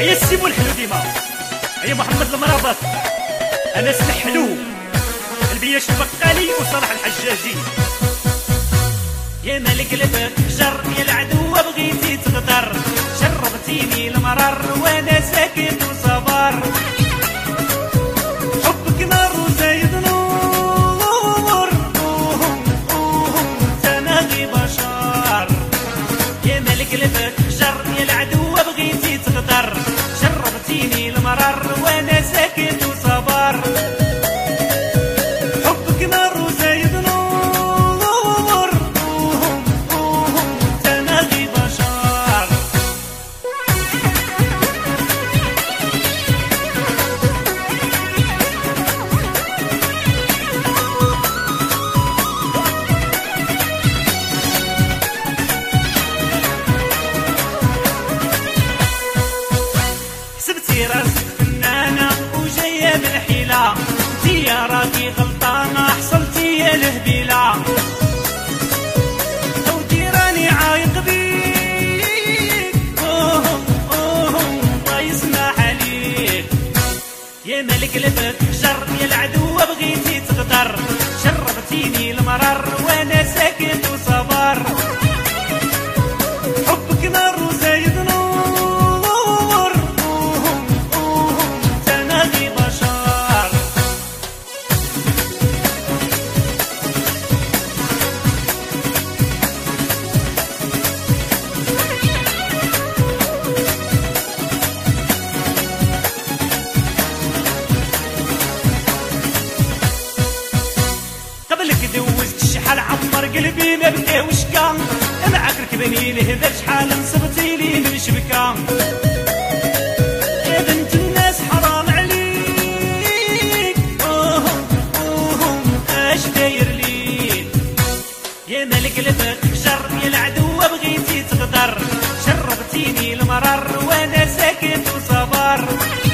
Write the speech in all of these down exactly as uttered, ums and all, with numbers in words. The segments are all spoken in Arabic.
هيا السيمو الحلو ديما، هيا محمد المرابط، انس الحلو، البياش البقالي وصالح الحجاجي. يا مالك قلبك جر يا العدوة بغيتي تغدر، شربتيني المرار وانا ساكت وصبر. حبك نار وزايد نور، تناغي بشر. يا مالك قلبك جر يا العدوة بغيتي تغدر، شربتيني المرار وانا ساكت وصبر. حبك نار وزايد نور، تناغي بشر. حسبتي راسك فنانة وجاية بالحيلة، انتي راكي غلطانة حصلتي يا الهبيلة. ودي راني عايق بيك، اوه اوه الله يسمح عليك. يا مالك قلبك جر يا العدوة بغيتي تغدر، شربتيني المرار وانا ساكت وصبر. حبك نار وزايد نور، تناغي بشر. قبلك دوزت شحال عمر قلبي ما بكى وشكا، معاك ركبني لهذا شحال نصبتي لي من شبكة. يا بنت الناس حرام عليك، اوه اوه اش داير ليك. يا مالك قلبك جر يا العدوة بغيتي تغدر، شربتيني المرار وانا ساكت وصبر.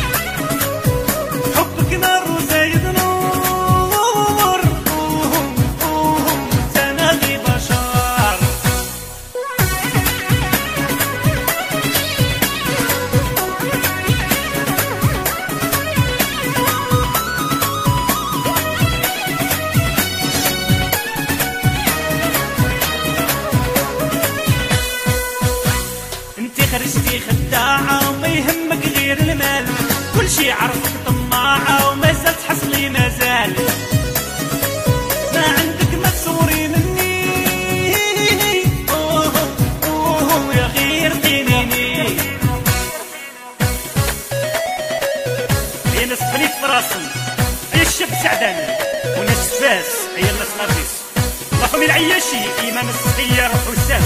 حبك نار وزايد نور، تناغي بشر. انتي خرجتي خداعة وما يهمك غير المال، كل شي عرفك طماعة وما زلت حصلي مازال. ما عندك ما تصوري مني، اوه اوه يا غير قينيني. هي ناس بنيت فراسن، هي الشاب سعدان وناس فاس، هي الناس نرجس رقم العياشي ايمان الصغير حسام.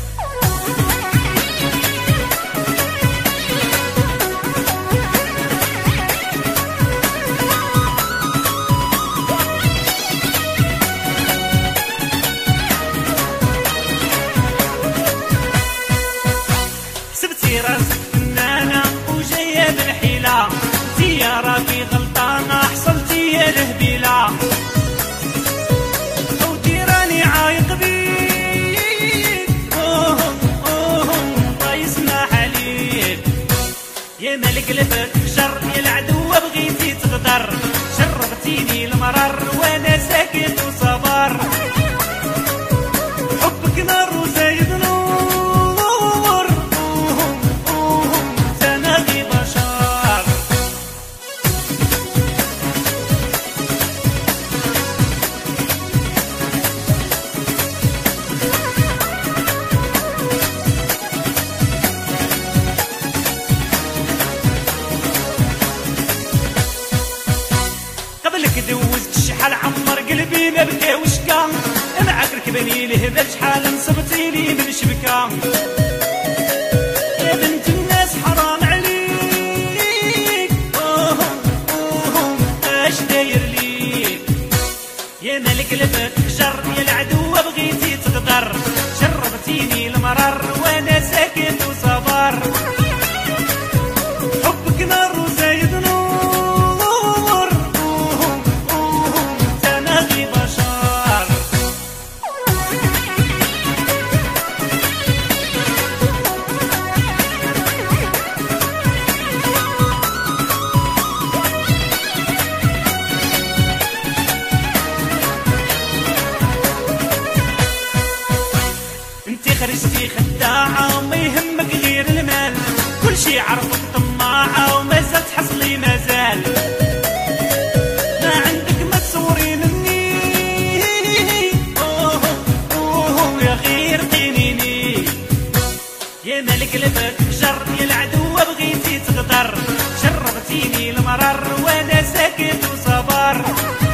حسبتي راسك فنانة وجاية بالحيلة، انتي راكي غلطانة حصلتي يا الهبيلة. ودي راني عايق بيك، اوه اوه الله يسمح عليك. يا مالك قلبك جر يا العدوة بغيتي تغدر، شربتيني المرار وانا ساكت وصبر. حبك نار وزايد نور، تناغي بشر. قبلك دوزت شحال عمر قلبي ما بكى وشكا، معاك ركبني لهذا شحال نصبتي لي من شبكة. يا بنت الناس حرام عليك، اوه اوه اش داير ليك. يا مالك قلبك جر يا العدوة بغيتي تغدر، شربتيني المرار وانا ساكت وصبر. حبك نار وزايد نور، تناغي بشر. وداعة وما يهمك غير المال، كل شي عرفك طماعة ومازال تحصلي مازال. ما عندك ما تصوري مني، أوه أوه يا غير قينيني. يا مالك قلبك جر يا العدوة بغيتي تغدر، جربتيني المرر وانا ساكت وصبر.